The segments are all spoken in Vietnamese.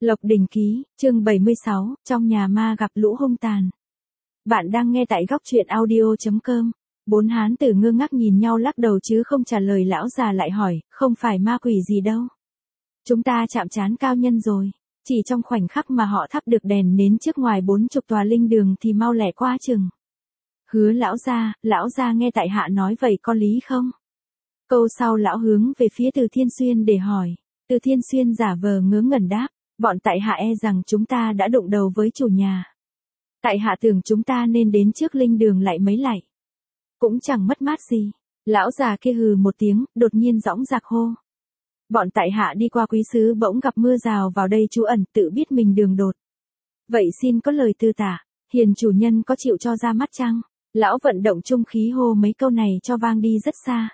Lộc Đình Ký, chương 76, trong nhà ma gặp lũ hung tàn. Bạn đang nghe tại góc truyện audio.com. Bốn hán tử ngơ ngác nhìn nhau lắc đầu chứ không trả lời. Lão già lại hỏi, không phải ma quỷ gì đâu. Chúng ta chạm trán cao nhân rồi. Chỉ trong khoảnh khắc mà họ thắp được đèn nến trước ngoài 40 tòa linh đường thì mau lẹ quá chừng. Hứa lão gia nghe tại hạ nói vậy có lý không? Câu sau lão hướng về phía Từ Thiên Xuyên để hỏi. Từ Thiên Xuyên giả vờ ngớ ngẩn đáp. Bọn tại hạ e rằng chúng ta đã đụng đầu với chủ nhà. Tại hạ tưởng chúng ta nên đến trước linh đường lại mấy lạy. Cũng chẳng mất mát gì. Lão già kia hừ một tiếng, đột nhiên dõng dạc hô. Bọn tại hạ đi qua quý xứ bỗng gặp mưa rào vào đây trú ẩn, tự biết mình đường đột. Vậy xin có lời tư tả, hiền chủ nhân có chịu cho ra mắt chăng? Lão vận động trung khí hô mấy câu này cho vang đi rất xa.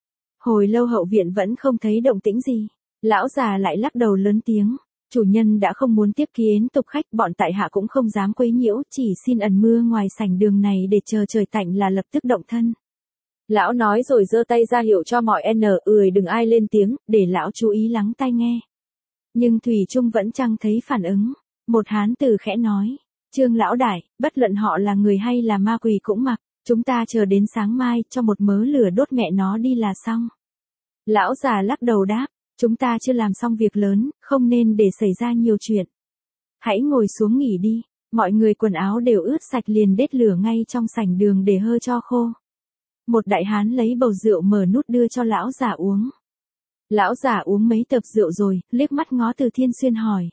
Hồi lâu hậu viện vẫn không thấy động tĩnh gì. Lão già lại lắc đầu lớn tiếng. Chủ nhân đã không muốn tiếp kiến tục khách, bọn tại hạ cũng không dám quấy nhiễu, chỉ xin ẩn mưa ngoài sảnh đường này để chờ trời tạnh là lập tức động thân. Lão nói rồi giơ tay ra hiệu cho mọi đừng ai lên tiếng, để lão chú ý lắng tai nghe. Nhưng thủy chung vẫn chẳng thấy phản ứng. Một hán tử khẽ nói, Trương lão đại, bất luận họ là người hay là ma quỷ cũng mặc, chúng ta chờ đến sáng mai cho một mớ lửa đốt mẹ nó đi là xong. Lão già lắc đầu đáp. Chúng ta chưa làm xong việc lớn, không nên để xảy ra nhiều chuyện. Hãy ngồi xuống nghỉ đi, mọi người quần áo đều ướt sạch liền đét lửa ngay trong sảnh đường để hơ cho khô. Một đại hán lấy bầu rượu mở nút đưa cho lão già uống. Lão già uống mấy tập rượu rồi, liếc mắt ngó Từ Thiên Xuyên hỏi.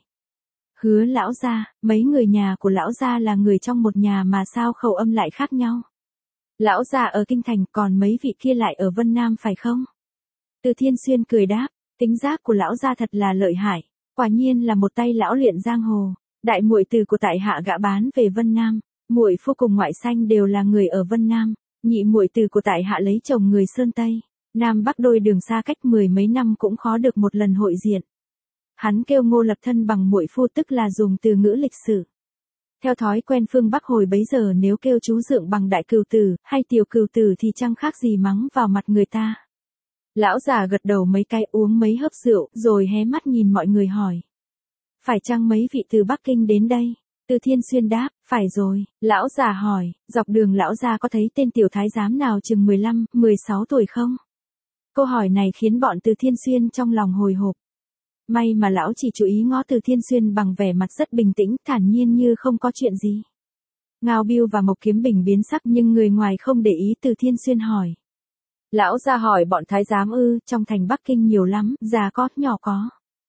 Hứa lão gia, mấy người nhà của lão gia là người trong một nhà mà sao khẩu âm lại khác nhau? Lão gia ở Kinh Thành, còn mấy vị kia lại ở Vân Nam phải không? Từ Thiên Xuyên cười đáp. Tính giác của lão gia thật là lợi hại, quả nhiên là một tay lão luyện giang hồ. Đại muội tử của tại hạ gã bán về Vân Nam, muội phu cùng ngoại sanh đều là người ở Vân Nam, nhị muội tử của tại hạ lấy chồng người Sơn Tây, Nam Bắc đôi đường xa cách 10 mấy năm cũng khó được một lần hội diện. Hắn kêu Ngô lập thân bằng muội phu, tức là dùng từ ngữ lịch sử. Theo thói quen phương Bắc hồi bấy giờ nếu kêu chú dượng bằng đại cừu tử hay tiểu cừu tử thì chẳng khác gì mắng vào mặt người ta. Lão già gật đầu mấy cái, uống mấy hớp rượu, rồi hé mắt nhìn mọi người hỏi. Phải chăng mấy vị từ Bắc Kinh đến đây? Từ Thiên Xuyên đáp, phải rồi. Lão già hỏi, dọc đường lão già có thấy tên tiểu thái giám nào chừng 15, 16 tuổi không? Câu hỏi này khiến bọn Từ Thiên Xuyên trong lòng hồi hộp. May mà lão chỉ chú ý ngó Từ Thiên Xuyên bằng vẻ mặt rất bình tĩnh, thản nhiên như không có chuyện gì. Ngao Biêu và Mộc Kiếm Bình biến sắc nhưng người ngoài không để ý. Từ Thiên Xuyên hỏi. Lão gia hỏi bọn thái giám ư? Trong thành Bắc Kinh nhiều lắm, già có, nhỏ có.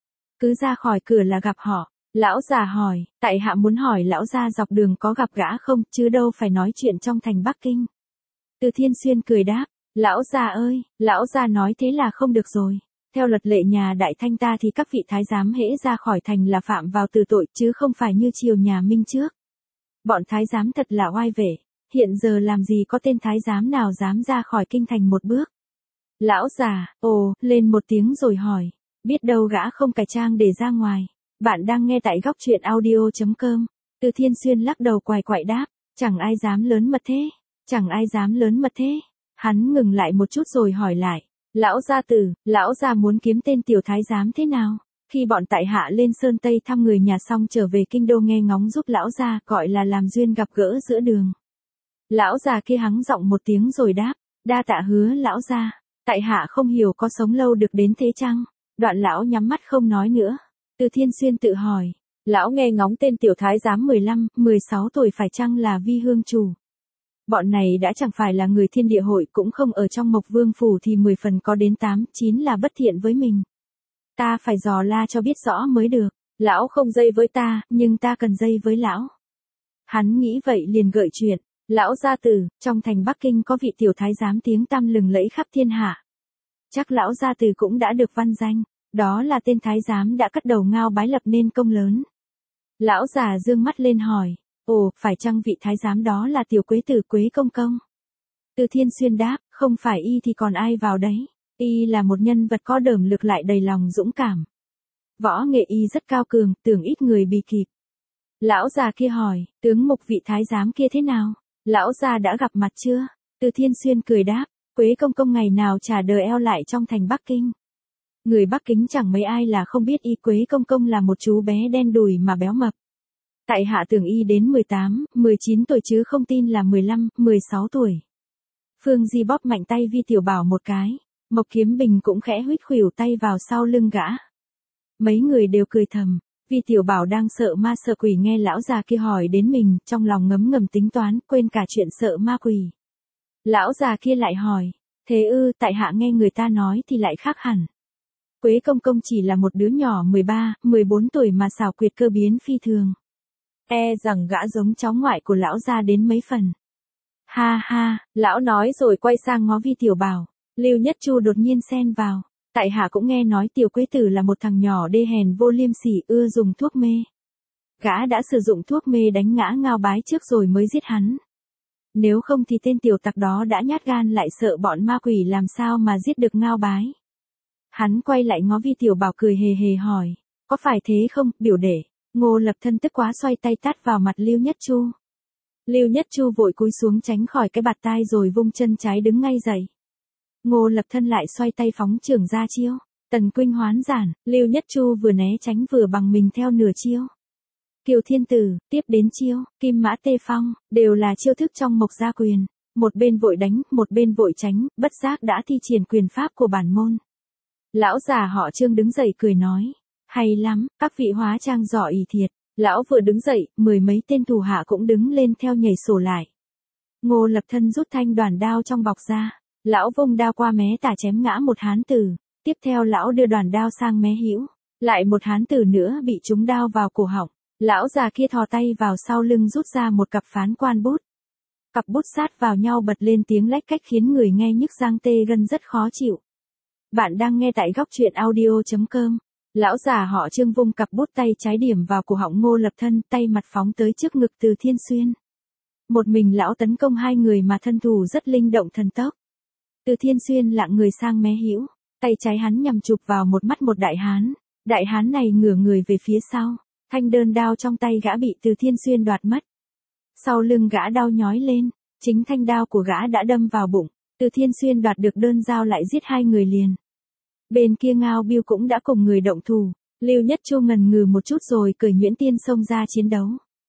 Cứ ra khỏi cửa là gặp họ. Lão già hỏi, tại hạ muốn hỏi lão gia dọc đường có gặp gã không, chứ đâu phải nói chuyện trong thành Bắc Kinh. Từ Thiên Xuyên cười đáp, lão già ơi, lão già nói thế là không được rồi. Theo luật lệ nhà Đại Thanh ta thì các vị thái giám hễ ra khỏi thành là phạm vào tử tội, chứ không phải như triều nhà Minh trước. Bọn thái giám thật là oai vệ. Hiện giờ làm gì có tên thái giám nào dám ra khỏi kinh thành một bước. Lão già, lên một tiếng rồi hỏi. Biết đâu gã không cải trang để ra ngoài. Bạn đang nghe tại góc truyện audio.com. Từ Thiên Xuyên lắc đầu quài quại đáp. Chẳng ai dám lớn mật thế. Chẳng ai dám lớn mật thế. Hắn ngừng lại một chút rồi hỏi lại. Lão gia tử, lão gia muốn kiếm tên tiểu thái giám thế nào? Khi bọn tại hạ lên Sơn Tây thăm người nhà xong trở về kinh đô nghe ngóng giúp lão gia, gọi là làm duyên gặp gỡ giữa đường. Lão già kia hắng giọng một tiếng rồi đáp, đa tạ hứa lão gia, tại hạ không hiểu có sống lâu được đến thế chăng? Đoạn lão nhắm mắt không nói nữa. Từ Thiên Xuyên tự hỏi, lão nghe ngóng tên tiểu thái giám 15, 16 tuổi phải chăng là Vi Hương chủ? Bọn này đã chẳng phải là người Thiên Địa hội, cũng không ở trong Mộc Vương phủ thì 10 phần có đến 8, 9 là bất thiện với mình. Ta phải dò la cho biết rõ mới được. Lão không dây với ta, nhưng ta cần dây với lão. Hắn nghĩ vậy liền gợi chuyện. Lão gia tử, trong thành Bắc Kinh có vị tiểu thái giám tiếng tăm lừng lẫy khắp thiên hạ. Chắc lão gia tử cũng đã được văn danh, đó là tên thái giám đã cất đầu Ngao bái lập nên công lớn. Lão già dương mắt lên hỏi, phải chăng vị thái giám đó là tiểu quế tử Quế công công? Từ Thiên Xuyên đáp, không phải y thì còn ai vào đấy, y là một nhân vật có đởm lực lại đầy lòng dũng cảm. Võ nghệ y rất cao cường, tưởng ít người bì kịp. Lão già kia hỏi, tướng mục vị thái giám kia thế nào? Lão gia đã gặp mặt chưa? Từ Thiên Xuyên cười đáp, Quế công công ngày nào trả đời eo lại trong thành Bắc Kinh. Người Bắc Kính chẳng mấy ai là không biết Y Quế Công Công là một chú bé đen đùi mà béo mập. Tại hạ tưởng Y đến 18, 19 tuổi chứ không tin là 15, 16 tuổi. Phương Di bóp mạnh tay Vi Tiểu Bảo một cái. Mộc Kiếm Bình cũng khẽ huýt khuỷu tay vào sau lưng gã. Mấy người đều cười thầm. Vi Tiểu Bảo đang sợ ma sợ quỷ nghe lão già kia hỏi đến mình, trong lòng ngấm ngầm tính toán, quên cả chuyện sợ ma quỷ. Lão già kia lại hỏi, thế ư, tại hạ nghe người ta nói thì lại khác hẳn. Quế Công Công chỉ là một đứa nhỏ 13, 14 tuổi mà xảo quyệt cơ biến phi thường. E rằng gã giống cháu ngoại của lão gia đến mấy phần. Ha ha, lão nói rồi quay sang ngó Vi Tiểu Bảo. Lưu Nhất Chu đột nhiên xen vào. Tại hạ cũng nghe nói Tiểu Quế Tử là một thằng nhỏ đê hèn vô liêm sỉ ưa dùng thuốc mê. Gã đã sử dụng thuốc mê đánh ngã Ngao Bái trước rồi mới giết hắn. Nếu không thì tên tiểu tặc đó đã nhát gan lại sợ bọn ma quỷ làm sao mà giết được Ngao Bái. Hắn quay lại ngó Vi Tiểu Bảo cười hề hề hỏi. Có phải thế không, biểu đệ? Ngô Lập Thân tức quá xoay tay tát vào mặt Lưu Nhất Chu. Lưu Nhất Chu vội cúi xuống tránh khỏi cái bạt tai rồi vung chân trái đứng ngay dậy. Ngô Lập Thân lại xoay tay phóng trưởng ra chiêu. Tần Quynh hoán giản, Lưu Nhất Chu vừa né tránh vừa bằng mình theo nửa chiêu. Kiều Thiên Tử, tiếp đến chiêu, Kim Mã Tê Phong, đều là chiêu thức trong Mộc Gia Quyền. Một bên vội đánh, một bên vội tránh, bất giác đã thi triển quyền pháp của bản môn. Lão già họ Trương đứng dậy cười nói. Hay lắm, các vị hóa trang giỏi thiệt. Lão vừa đứng dậy, mười mấy tên thủ hạ cũng đứng lên theo nhảy sổ lại. Ngô Lập Thân rút thanh đoàn đao trong bọc ra. Lão vung đao qua mé tả chém ngã một hán tử. Tiếp theo lão đưa đoàn đao sang mé hữu. Lại một hán tử nữa bị trúng đao vào cổ họng. Lão già kia thò tay vào sau lưng rút ra một cặp phán quan bút. Cặp bút sát vào nhau bật lên tiếng lách cách khiến người nghe nhức răng tê gân rất khó chịu. Bạn đang nghe tại góc truyện audio.com. Lão già họ Trương vung cặp bút tay trái điểm vào cổ họng Ngô Lập Thân, tay mặt phóng tới trước ngực Từ Thiên Xuyên. Một mình lão tấn công hai người mà thân thủ rất linh động thần tốc. Từ Thiên Xuyên lạng người sang mé hữu, tay trái hắn nhằm chụp vào một mắt một đại hán. Đại hán này ngửa người về phía sau, thanh đơn đao trong tay gã bị Từ Thiên Xuyên đoạt mất. Sau lưng gã đau nhói lên, chính thanh đao của gã đã đâm vào bụng. Từ Thiên Xuyên đoạt được đơn dao lại giết hai người liền. Bên kia Ngao Biêu cũng đã cùng người động thủ. Lưu Nhất Chu ngần ngừ một chút rồi cởi nhuyễn tiên xông ra chiến đấu.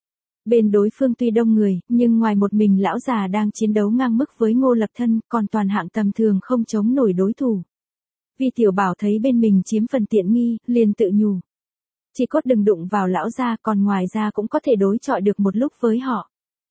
Bên đối phương tuy đông người, nhưng ngoài một mình lão già đang chiến đấu ngang mức với Ngô Lập Thân, còn toàn hạng tầm thường không chống nổi đối thủ. Vi Tiểu Bảo thấy bên mình chiếm phần tiện nghi, liền tự nhủ. Chỉ cốt đừng đụng vào lão gia, còn ngoài ra cũng có thể đối chọi được một lúc với họ.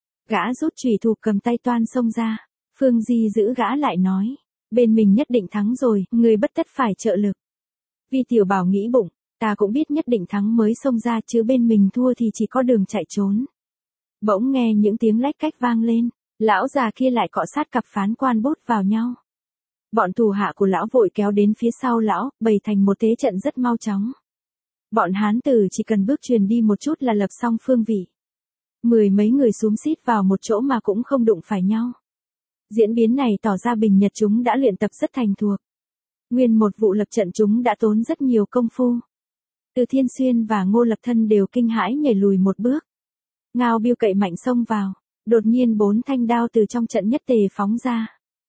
Gã rút chùy thủ cầm tay toan xông ra. Phương Di giữ gã lại nói. Bên mình nhất định thắng rồi, người bất tất phải trợ lực. Vi Tiểu Bảo nghĩ bụng, ta cũng biết nhất định thắng mới xông ra chứ bên mình thua thì chỉ có đường chạy trốn. Bỗng nghe những tiếng lách cách vang lên, lão già kia lại cọ sát cặp phán quan bút vào nhau. Bọn thủ hạ của lão vội kéo đến phía sau lão, bày thành một thế trận rất mau chóng. Bọn hán tử chỉ cần bước truyền đi một chút là lập xong phương vị. Mười mấy người xúm xít vào một chỗ mà cũng không đụng phải nhau. Diễn biến này tỏ ra Bình Nhật chúng đã luyện tập rất thành thuộc. Nguyên một vụ lập trận chúng đã tốn rất nhiều công phu. Từ Thiên Xuyên và Ngô Lập Thân đều kinh hãi nhảy lùi một bước. Ngao Biêu cậy mạnh xông vào. Đột nhiên 4 thanh đao từ trong trận nhất tề phóng ra.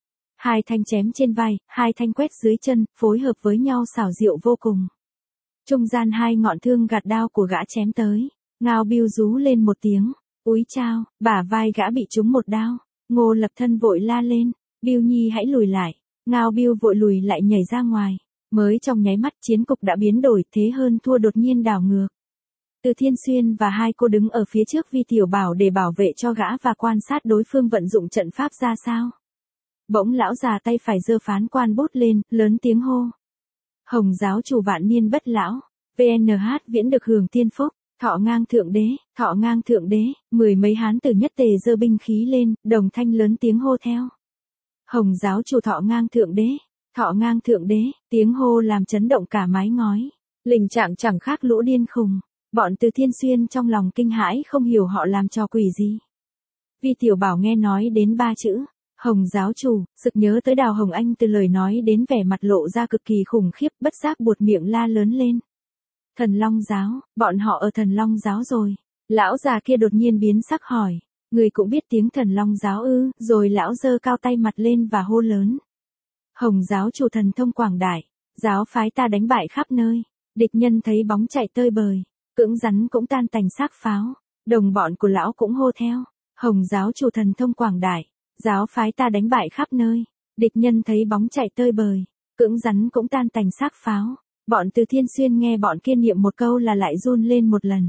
2 thanh chém trên vai, 2 thanh quét dưới chân, phối hợp với nhau xảo diệu vô cùng. Trung gian 2 ngọn thương gạt đao của gã chém tới. Ngao Biêu rú lên một tiếng. Úi chao, bả vai gã bị trúng một đao. Ngô Lập Thân vội la lên, Biêu Nhi hãy lùi lại. Ngao Biêu vội lùi lại nhảy ra ngoài. Mới trong nháy mắt chiến cục đã biến đổi, thế hơn thua đột nhiên đảo ngược. Từ Thiên Xuyên và hai cô đứng ở phía trước Vi Tiểu Bảo để bảo vệ cho gã và quan sát đối phương vận dụng trận pháp ra sao. Bỗng lão già tay phải giơ phán quan bút lên, lớn tiếng hô. Hồng giáo chủ vạn niên bất lão, VNH viễn được hưởng tiên phúc. Thọ ngang thượng đế, thọ ngang thượng đế, mười mấy hán tử nhất tề giơ binh khí lên, đồng thanh lớn tiếng hô theo. Hồng giáo chủ thọ ngang thượng đế, thọ ngang thượng đế, tiếng hô làm chấn động cả mái ngói. Lình trạng chẳng khác lũ điên khùng, bọn Từ Thiên Xuyên trong lòng kinh hãi không hiểu họ làm trò quỷ gì. Vi Tiểu Bảo nghe nói đến 3 chữ, Hồng giáo chủ, sực nhớ tới Đào Hồng Anh từ lời nói đến vẻ mặt lộ ra cực kỳ khủng khiếp, bất giác buột miệng la lớn lên. Thần Long giáo, bọn họ ở Thần Long giáo rồi. Lão già kia đột nhiên biến sắc hỏi, người cũng biết tiếng Thần Long giáo ư? Rồi lão giơ cao tay mặt lên và hô lớn. Hồng giáo chủ thần thông quảng đại, Giáo phái ta đánh bại khắp nơi, địch nhân thấy bóng chạy tơi bời, cưỡng rắn cũng tan tành xác pháo, đồng bọn của lão cũng hô theo, Hồng giáo chủ thần thông quảng đại, giáo phái ta đánh bại khắp nơi, địch nhân thấy bóng chạy tơi bời, cưỡng rắn cũng tan tành xác pháo, bọn Từ Thiên Xuyên nghe bọn kia niệm một câu là lại run lên một lần.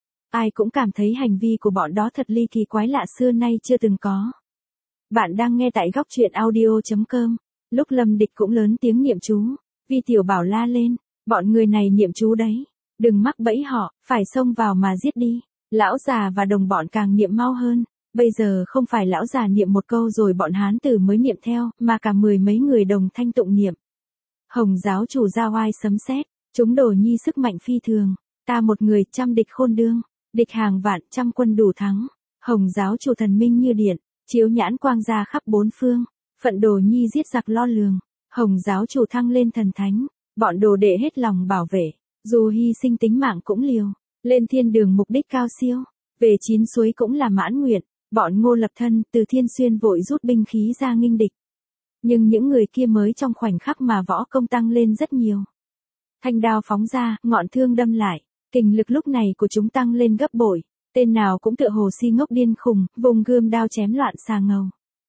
Ai cũng cảm thấy hành vi của bọn đó thật ly kỳ quái lạ xưa nay chưa từng có. Bạn đang nghe tại góc truyện audio.com, lúc Lâm Địch cũng lớn tiếng niệm chú, Vi Tiểu Bảo la lên, bọn người này niệm chú đấy, đừng mắc bẫy họ, phải xông vào mà giết đi. Lão già và đồng bọn càng niệm mau hơn, bây giờ không phải lão già niệm một câu rồi bọn hán tử mới niệm theo, mà cả 10 mấy người đồng thanh tụng niệm. Hồng giáo chủ ra oai sấm sét, chúng Đồ Nhi sức mạnh phi thường, ta một người trăm địch khôn đương, địch hàng vạn trăm quân đủ thắng. Hồng giáo chủ thần minh như điện, chiếu nhãn quang ra khắp bốn phương, phận Đồ Nhi giết giặc lo lường. Hồng giáo chủ thăng lên thần thánh, bọn đồ đệ hết lòng bảo vệ, dù hy sinh tính mạng cũng liều, lên thiên đường mục đích cao siêu, về chín suối cũng là mãn nguyện. Bọn Ngô Lập Thân, Từ Thiên Xuyên vội rút binh khí ra nghênh địch. Nhưng những người kia mới trong khoảnh khắc mà võ công tăng lên rất nhiều. Thanh đao phóng ra, ngọn thương đâm lại, kình lực lúc này của chúng tăng lên gấp bội, tên nào cũng tựa hồ si ngốc điên khùng, vùng gươm đao chém loạn xà ngầu.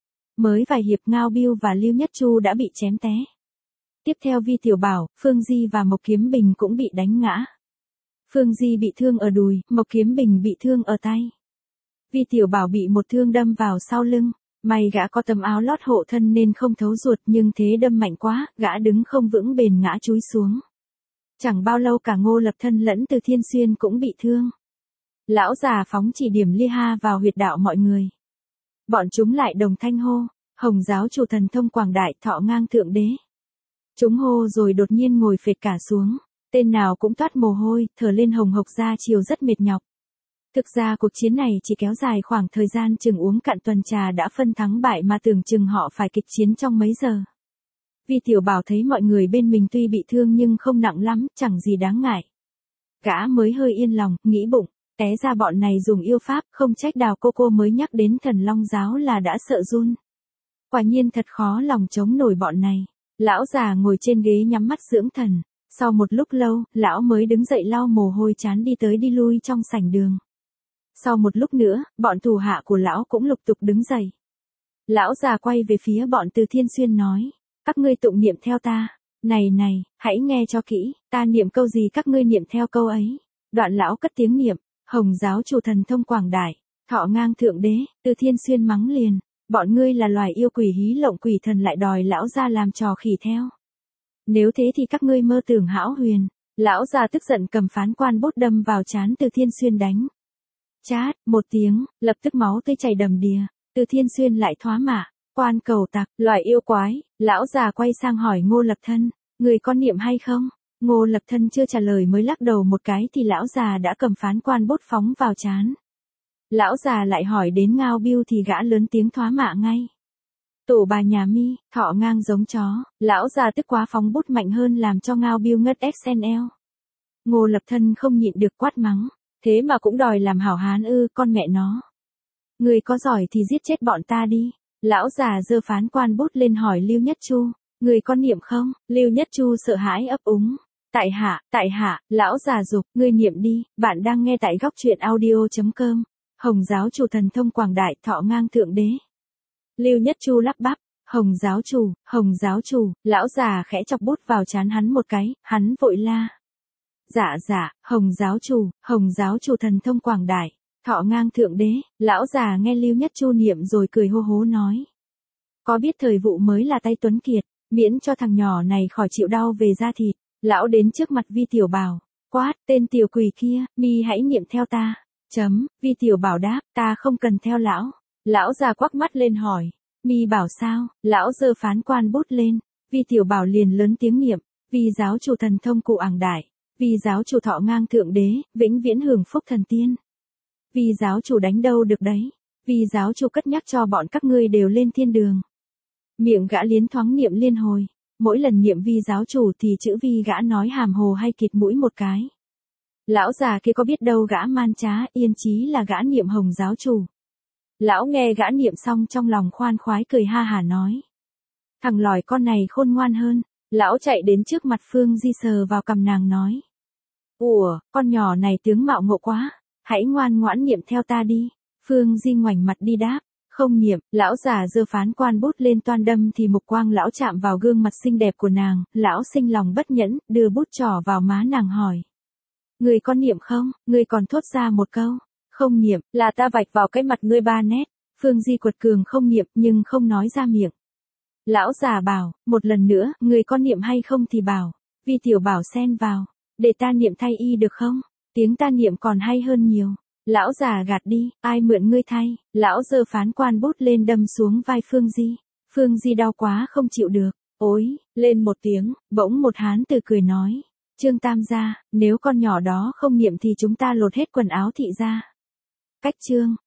Mới vài hiệp Ngao Biêu và Lưu Nhất Chu đã bị chém té. Tiếp theo Vi Tiểu Bảo, Phương Di và Mộc Kiếm Bình cũng bị đánh ngã. Phương Di bị thương ở đùi, Mộc Kiếm Bình bị thương ở tay. Vi Tiểu Bảo bị một thương đâm vào sau lưng, may gã có tấm áo lót hộ thân nên không thấu ruột, nhưng thế đâm mạnh quá, gã đứng không vững bền ngã chúi xuống. Chẳng bao lâu cả Ngô Lập Thân lẫn Từ Thiên Xuyên cũng bị thương. Lão già phóng chỉ điểm lia ha vào huyệt đạo mọi người. Bọn chúng lại đồng thanh hô, Hồng giáo chủ thần thông quảng đại, thọ ngang thượng đế. Chúng hô rồi đột nhiên ngồi phệt cả xuống, tên nào cũng toát mồ hôi, thở lên hồng hộc ra chiều rất mệt nhọc. Thực ra cuộc chiến này chỉ kéo dài khoảng thời gian chừng uống cạn tuần trà đã phân thắng bại mà tưởng chừng họ phải kịch chiến trong mấy giờ. Vi Tiểu Bảo thấy mọi người bên mình tuy bị thương nhưng không nặng lắm, chẳng gì đáng ngại. Gã mới hơi yên lòng, nghĩ bụng, té ra bọn này dùng yêu pháp, không trách Đào cô mới nhắc đến Thần Long giáo là đã sợ run. Quả nhiên thật khó lòng chống nổi bọn này. Lão già ngồi trên ghế nhắm mắt dưỡng thần, sau một lúc lâu, lão mới đứng dậy lau mồ hôi chán đi tới đi lui trong sảnh đường. Sau một lúc nữa, bọn thủ hạ của lão cũng lục tục đứng dậy. Lão già quay về phía bọn Từ Thiên Xuyên nói, các ngươi tụng niệm theo ta. Này này, hãy nghe cho kỹ, ta niệm câu gì các ngươi niệm theo câu ấy. Đoạn lão cất tiếng niệm, Hồng giáo chủ thần thông quảng đại, thọ ngang thượng đế. Từ Thiên Xuyên mắng liền, bọn ngươi là loài yêu quỷ hí lộng quỷ thần lại đòi lão gia làm trò khỉ theo. Nếu thế thì các ngươi mơ tưởng hão huyền. Lão già tức giận cầm phán quan bút đâm vào trán Từ Thiên Xuyên đánh. Chát, một tiếng, lập tức máu tươi chảy đầm đìa. Từ Thiên Xuyên lại thoá mạ, quan cầu tặc, loài yêu quái. Lão già quay sang hỏi Ngô Lập Thân, người có niệm hay không? Ngô Lập Thân chưa trả lời mới lắc đầu một cái thì lão già đã cầm phán quan bút phóng vào trán. Lão già lại hỏi đến Ngao Biêu thì gã lớn tiếng thoá mạ ngay. Tổ bà nhà mi, thọ ngang giống chó. Lão già tức quá phóng bút mạnh hơn làm cho Ngao Biêu ngất XNL. Ngô Lập Thân không nhịn được quát mắng. Thế mà cũng đòi làm hảo hán ư, con mẹ nó. Người có giỏi thì giết chết bọn ta đi. Lão già giơ phán quan bút lên hỏi Lưu Nhất Chu. Người có niệm không? Lưu Nhất Chu sợ hãi ấp úng. Tại hạ, lão già dục, ngươi niệm đi. Bạn đang nghe tại góc truyện audio.com. Hồng giáo chủ thần thông quảng đại, thọ ngang thượng đế. Lưu Nhất Chu lắp bắp, Hồng giáo chủ, lão già khẽ chọc bút vào trán hắn một cái, hắn vội la. Dạ, Hồng giáo chủ thần thông quảng đại, thọ ngang thượng đế. Lão già nghe Lưu Nhất Chu niệm rồi cười hô hố nói. Có biết thời vụ mới là tay tuấn kiệt, miễn cho thằng nhỏ này khỏi chịu đau về da thịt. Lão đến trước mặt Vi Tiểu Bảo, quát, tên tiểu quỷ kia, mi hãy niệm theo ta. Vi Tiểu Bảo đáp, ta không cần theo lão. Lão già quắc mắt lên hỏi, mi bảo sao? Lão giơ phán quan bút lên, Vi Tiểu Bảo liền lớn tiếng niệm, vì giáo chủ thần thông cụ ảng đại, vì giáo chủ thọ ngang thượng đế, vĩnh viễn hưởng phúc thần tiên. Vì giáo chủ đánh đâu được đấy, vì giáo chủ cất nhắc cho bọn các ngươi đều lên thiên đường. Miệng gã liến thoáng niệm liên hồi, mỗi lần niệm vi giáo chủ thì chữ vi gã nói hàm hồ hay kịt mũi một cái. Lão già kia có biết đâu gã man trá, yên chí là gã niệm Hồng giáo chủ. Lão nghe gã niệm xong trong lòng khoan khoái cười ha hả nói. Thằng lòi con này khôn ngoan hơn, Lão chạy đến trước mặt Phương Di sờ vào cằm nàng nói. Ủa, con nhỏ này tướng mạo ngộ quá, hãy ngoan ngoãn niệm theo ta đi. Phương Di ngoảnh mặt đi đáp. Không niệm, lão già giơ phán quan bút lên toan đâm thì mục quang lão chạm vào gương mặt xinh đẹp của nàng, lão sinh lòng bất nhẫn, đưa bút trỏ vào má nàng hỏi. Người có niệm không? Người còn thốt ra một câu. Không niệm, là ta vạch vào cái mặt ngươi 3 nét. Phương Di quật cường không niệm nhưng không nói ra miệng. Lão già bảo, một lần nữa, người có niệm hay không thì bảo. Vi tiểu bảo xen vào. Để ta niệm thay y được không? Tiếng ta niệm còn hay hơn nhiều. Lão già gạt đi, ai mượn ngươi thay. Lão giơ phán quan bút lên đâm xuống vai Phương Di. Phương Di đau quá không chịu được. Ối, lên một tiếng, bỗng một hán tử cười nói. Trương Tam gia, nếu con nhỏ đó không niệm thì chúng ta lột hết quần áo thị ra. Cách Trương.